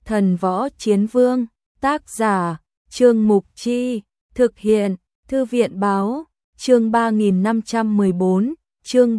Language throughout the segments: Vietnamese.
Thần Võ Chiến Vương, tác giả, Trương Mục Chi, thực hiện, Thư viện Báo, chương 3514, chương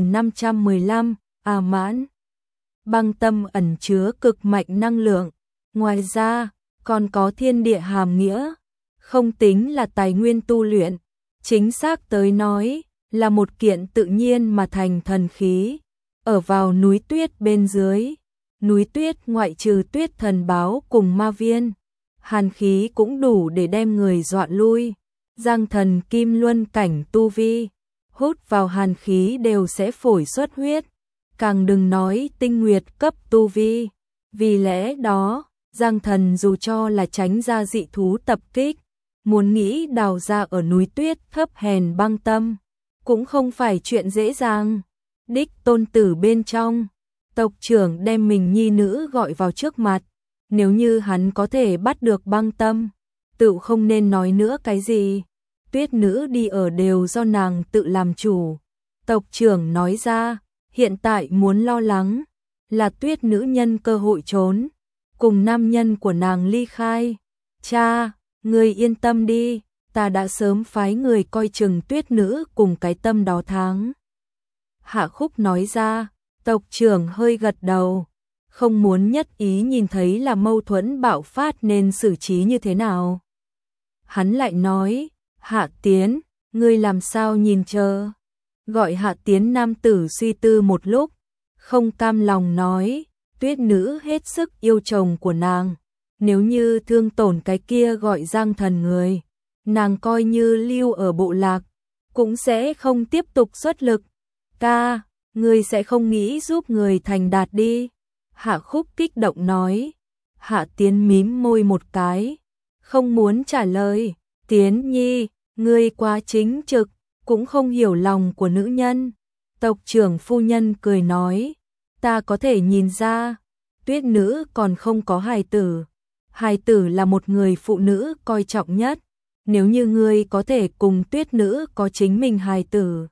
3515, mãn. Băng tâm ẩn chứa cực mạnh năng lượng, ngoài ra, còn có thiên địa hàm nghĩa, không tính là tài nguyên tu luyện, chính xác tới nói, là một kiện tự nhiên mà thành thần khí, ở vào núi tuyết bên dưới. Núi tuyết ngoại trừ tuyết thần báo cùng ma viên, hàn khí cũng đủ để đem người dọa lui. Giang thần kim luân cảnh tu vi, hút vào hàn khí đều sẽ phổi xuất huyết, càng đừng nói tinh nguyệt cấp tu vi. Vì lẽ đó, Giang thần dù cho là tránh ra dị thú tập kích, muốn nghĩ đào ra ở núi tuyết thấp hèn băng tâm, cũng không phải chuyện dễ dàng. Đích tôn tử bên trong, tộc trưởng đem mình nhi nữ gọi vào trước mặt, nếu như hắn có thể bắt được băng tâm, tự không nên nói nữa cái gì. Tuyết nữ đi ở đều do nàng tự làm chủ. Tộc trưởng nói ra, hiện tại muốn lo lắng, là tuyết nữ nhân cơ hội trốn, cùng nam nhân của nàng ly khai. Cha, người yên tâm đi, ta đã sớm phái người coi chừng tuyết nữ cùng cái tâm đó tháng. Hạ Khúc nói ra, tộc trưởng hơi gật đầu, không muốn nhất ý nhìn thấy là mâu thuẫn bạo phát nên xử trí như thế nào. Hắn lại nói, Hạ Tiến, ngươi làm sao nhìn chờ? Gọi Hạ Tiến nam tử suy tư một lúc, không cam lòng nói, tuyết nữ hết sức yêu chồng của nàng, nếu như thương tổn cái kia gọi Giang thần người, nàng coi như lưu ở bộ lạc, cũng sẽ không tiếp tục xuất lực. Ca, ngươi sẽ không nghĩ giúp người thành đạt đi. Hạ Khúc kích động nói. Hạ Tiến mím môi một cái, không muốn trả lời. Tiến nhi, ngươi quá chính trực, cũng không hiểu lòng của nữ nhân. Tộc trưởng phu nhân cười nói, ta có thể nhìn ra, tuyết nữ còn không có hài tử. Hài tử là một người phụ nữ coi trọng nhất. Nếu như ngươi có thể cùng tuyết nữ có chính mình hài tử,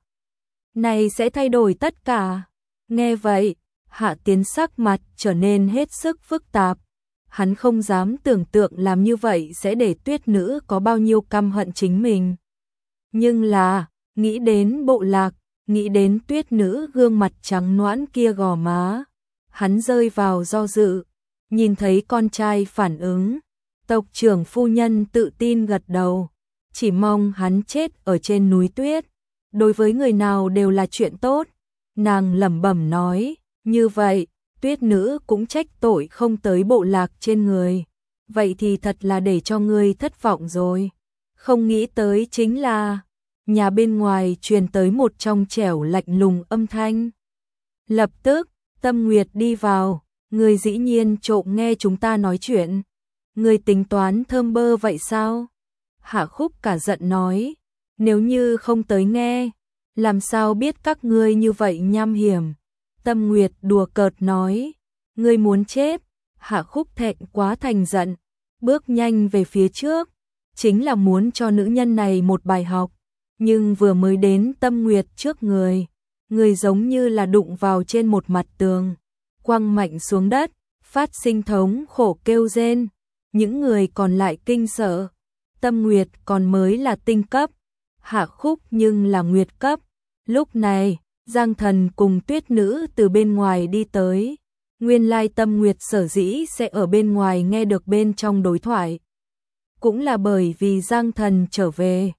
này sẽ thay đổi tất cả. Nghe vậy, Hạ Tiến sắc mặt trở nên hết sức phức tạp. Hắn không dám tưởng tượng làm như vậy sẽ để tuyết nữ có bao nhiêu căm hận chính mình. Nhưng là, nghĩ đến bộ lạc, nghĩ đến tuyết nữ gương mặt trắng nõn kia gò má, hắn rơi vào do dự. Nhìn thấy con trai phản ứng, tộc trưởng phu nhân tự tin gật đầu, chỉ mong hắn chết ở trên núi tuyết. Đối với người nào đều là chuyện tốt. Nàng lẩm bẩm nói, như vậy, tuyết nữ cũng trách tội không tới bộ lạc trên người. Vậy thì thật là để cho ngươi thất vọng rồi. Không nghĩ tới chính là, nhà bên ngoài truyền tới một trong trẻo lạnh lùng âm thanh. Lập tức, Tâm Nguyệt đi vào, ngươi dĩ nhiên trộm nghe chúng ta nói chuyện. Ngươi tính toán thơm bơ vậy sao? Hạ Khúc cả giận nói. Nếu như không tới nghe, làm sao biết các ngươi như vậy nham hiểm. Tâm Nguyệt đùa cợt nói, ngươi muốn chết. Hạ Khúc thẹn quá thành giận, bước nhanh về phía trước, chính là muốn cho nữ nhân này một bài học. Nhưng vừa mới đến Tâm Nguyệt trước người, người giống như là đụng vào trên một mặt tường, quăng mạnh xuống đất, phát sinh thống khổ kêu rên. Những người còn lại kinh sợ. Tâm Nguyệt còn mới là tinh cấp, Hạ Khúc nhưng là nguyệt cấp. Lúc này, Giang thần cùng tuyết nữ từ bên ngoài đi tới. Nguyên lai Tâm Nguyệt sở dĩ sẽ ở bên ngoài nghe được bên trong đối thoại, cũng là bởi vì Giang thần trở về.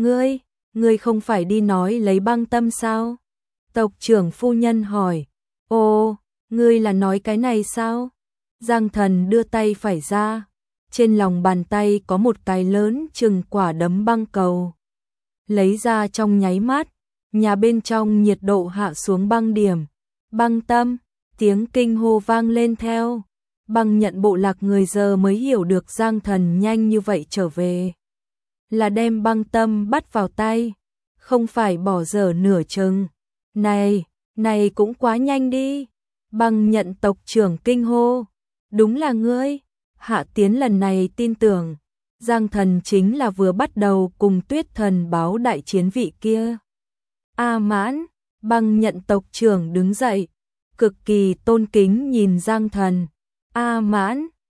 Ngươi không phải đi nói lấy băng tâm sao? Tộc trưởng phu nhân hỏi. Ồ, ngươi là nói cái này sao? Giang thần đưa tay phải ra. Trên lòng bàn tay có một cái lớn chừng quả đấm băng cầu. Lấy ra trong nháy mắt, nhà bên trong nhiệt độ hạ xuống băng điểm. Băng tâm, tiếng kinh hô vang lên theo. Băng nhận bộ lạc người giờ mới hiểu được Giang thần nhanh như vậy trở về, là đem băng tâm bắt vào tay, không phải bỏ dở nửa chừng. Này cũng quá nhanh đi. Băng nhận tộc trưởng kinh hô. Đúng là ngươi. Hạ Tiến lần này tin tưởng, Giang thần chính là vừa bắt đầu cùng tuyết thần báo đại chiến vị kia. Mãn, băng nhận tộc trưởng đứng dậy, cực kỳ tôn kính nhìn Giang thần. Mãn,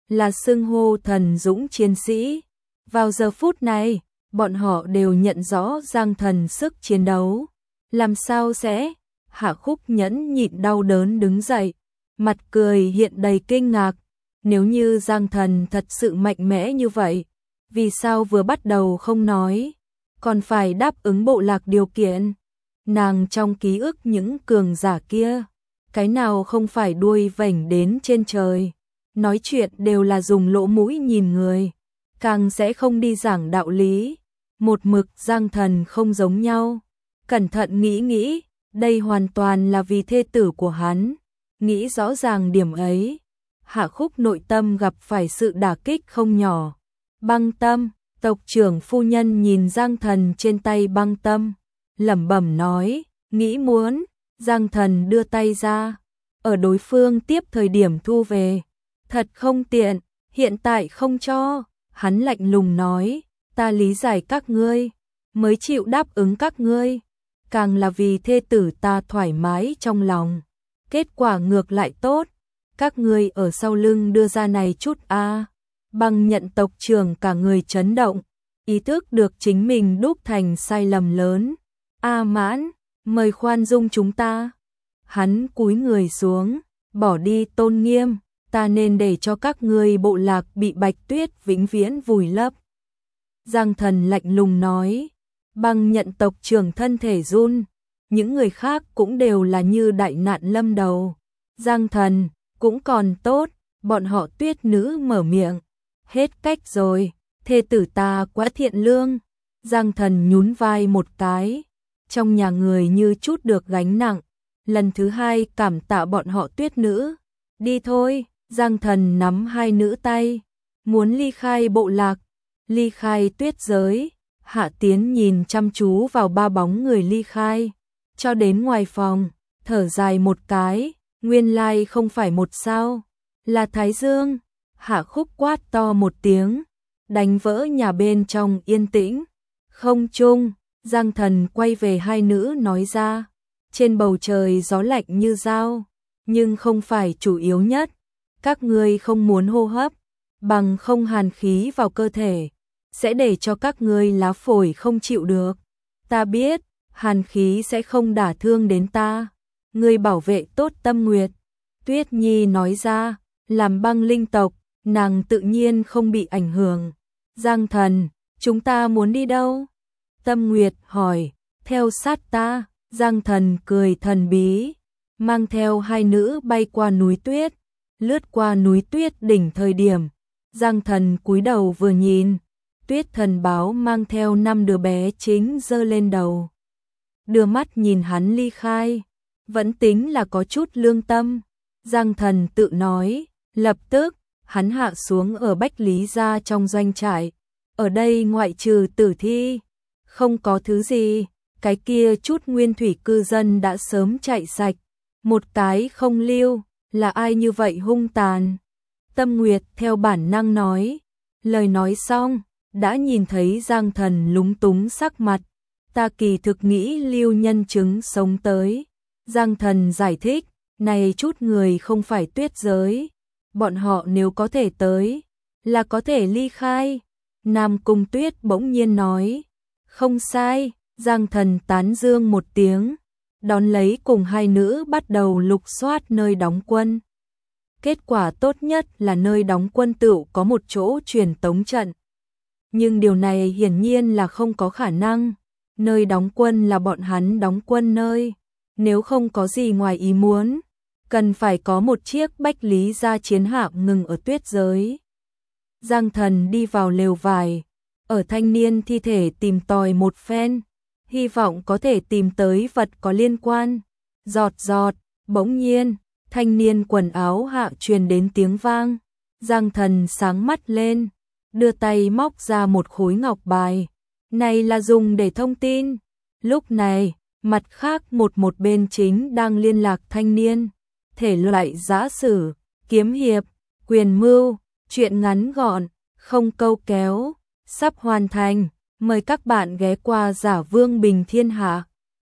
là xưng hô thần dũng chiến sĩ. Vào giờ phút này, bọn họ đều nhận rõ Giang Thần sức chiến đấu. Làm sao sẽ? Hạ Khúc nhẫn nhịn đau đớn đứng dậy, mặt cười hiện đầy kinh ngạc. Nếu như Giang Thần thật sự mạnh mẽ như vậy, vì sao vừa bắt đầu không nói, còn phải đáp ứng bộ lạc điều kiện? Nàng trong ký ức những cường giả kia, cái nào không phải đuôi vểnh đến trên trời, nói chuyện đều là dùng lỗ mũi nhìn người, càng sẽ không đi giảng đạo lý. Một mực Giang Thần không giống nhau. Cẩn thận nghĩ nghĩ, đây hoàn toàn là vì thê tử của hắn. Nghĩ rõ ràng điểm ấy, Hạ Khúc nội tâm gặp phải sự đả kích không nhỏ. Băng tâm, tộc trưởng phu nhân nhìn Giang Thần trên tay băng tâm, lẩm bẩm nói, nghĩ muốn. Giang Thần đưa tay ra, ở đối phương tiếp thời điểm thu về. Thật không tiện, hiện tại không cho. Hắn lạnh lùng nói, ta lý giải các ngươi, mới chịu đáp ứng các ngươi, càng là vì thê tử ta thoải mái trong lòng. Kết quả ngược lại tốt, các ngươi ở sau lưng đưa ra này chút a. Băng nhận tộc trưởng cả người chấn động, ý thức được chính mình đúc thành sai lầm lớn. A Mãn, mời khoan dung chúng ta. Hắn cúi người xuống, bỏ đi tôn nghiêm, ta nên để cho các ngươi bộ lạc bị Bạch Tuyết vĩnh viễn vùi lấp. Giang Thần lạnh lùng nói. Băng nhận tộc trưởng thân thể run, những người khác cũng đều là như đại nạn lâm đầu. Giang Thần cũng còn tốt, bọn họ Tuyết nữ mở miệng, hết cách rồi, thê tử ta quá thiện lương. Giang Thần nhún vai một cái, trong nhà người như chút được gánh nặng, lần thứ hai cảm tạ bọn họ Tuyết nữ. Đi thôi. Giang Thần nắm hai nữ tay, muốn ly khai bộ lạc, ly khai tuyết giới. Hạ Tiến nhìn chăm chú vào ba bóng người ly khai, cho đến ngoài phòng, thở dài một cái, nguyên lai không phải một sao, là Thái Dương. Hạ Khúc quát to một tiếng, đánh vỡ nhà bên trong yên tĩnh. Không chung, Giang Thần quay về hai nữ nói ra, trên bầu trời gió lạnh như dao, nhưng không phải chủ yếu nhất. Các ngươi không muốn hô hấp, bằng không hàn khí vào cơ thể, sẽ để cho các ngươi lá phổi không chịu được. Ta biết, hàn khí sẽ không đả thương đến ta. Ngươi bảo vệ tốt Tâm Nguyệt. Tuyết Nhi nói ra, làm băng linh tộc, nàng tự nhiên không bị ảnh hưởng. Giang Thần, chúng ta muốn đi đâu? Tâm Nguyệt hỏi, theo sát ta. Giang Thần cười thần bí, mang theo hai nữ bay qua núi tuyết. Lướt qua núi tuyết đỉnh thời điểm, Giang Thần cúi đầu vừa nhìn, Tuyết Thần báo mang theo 5 đứa bé chính giơ lên đầu. Đưa mắt nhìn hắn ly khai, vẫn tính là có chút lương tâm. Giang Thần tự nói, lập tức, hắn hạ xuống ở Bách Lý gia trong doanh trại. Ở đây ngoại trừ tử thi, không có thứ gì, cái kia chút nguyên thủy cư dân đã sớm chạy sạch, một cái không lưu. Là ai như vậy hung tàn? Tâm Nguyệt theo bản năng nói. Lời nói xong, đã nhìn thấy Giang Thần lúng túng sắc mặt. Ta kỳ thực nghĩ lưu nhân chứng sống tới. Giang Thần giải thích, này chút người không phải tuyết giới. Bọn họ nếu có thể tới, là có thể ly khai. Nam Cung Tuyết bỗng nhiên nói. Không sai, Giang Thần tán dương một tiếng. Đón lấy cùng hai nữ bắt đầu lục soát nơi đóng quân. Kết quả tốt nhất là nơi đóng quân tựu có một chỗ truyền tống trận. Nhưng điều này hiển nhiên là không có khả năng. Nơi đóng quân là bọn hắn đóng quân nơi. Nếu không có gì ngoài ý muốn, cần phải có một chiếc Bách Lý gia chiến hạm ngừng ở tuyết giới. Giang Thần đi vào lều vải, ở thanh niên thi thể tìm tòi một phen. Hy vọng có thể tìm tới vật có liên quan. Giọt giọt, bỗng nhiên, thanh niên quần áo hạ truyền đến tiếng vang. Giang Thần sáng mắt lên, đưa tay móc ra một khối ngọc bài. Này là dùng để thông tin. Lúc này, mặt khác một bên chính đang liên lạc thanh niên. Thể loại giã sử, kiếm hiệp, quyền mưu, chuyện ngắn gọn, không câu kéo, sắp hoàn thành. Mời các bạn ghé qua Giả Vương Bình Thiên Hạ.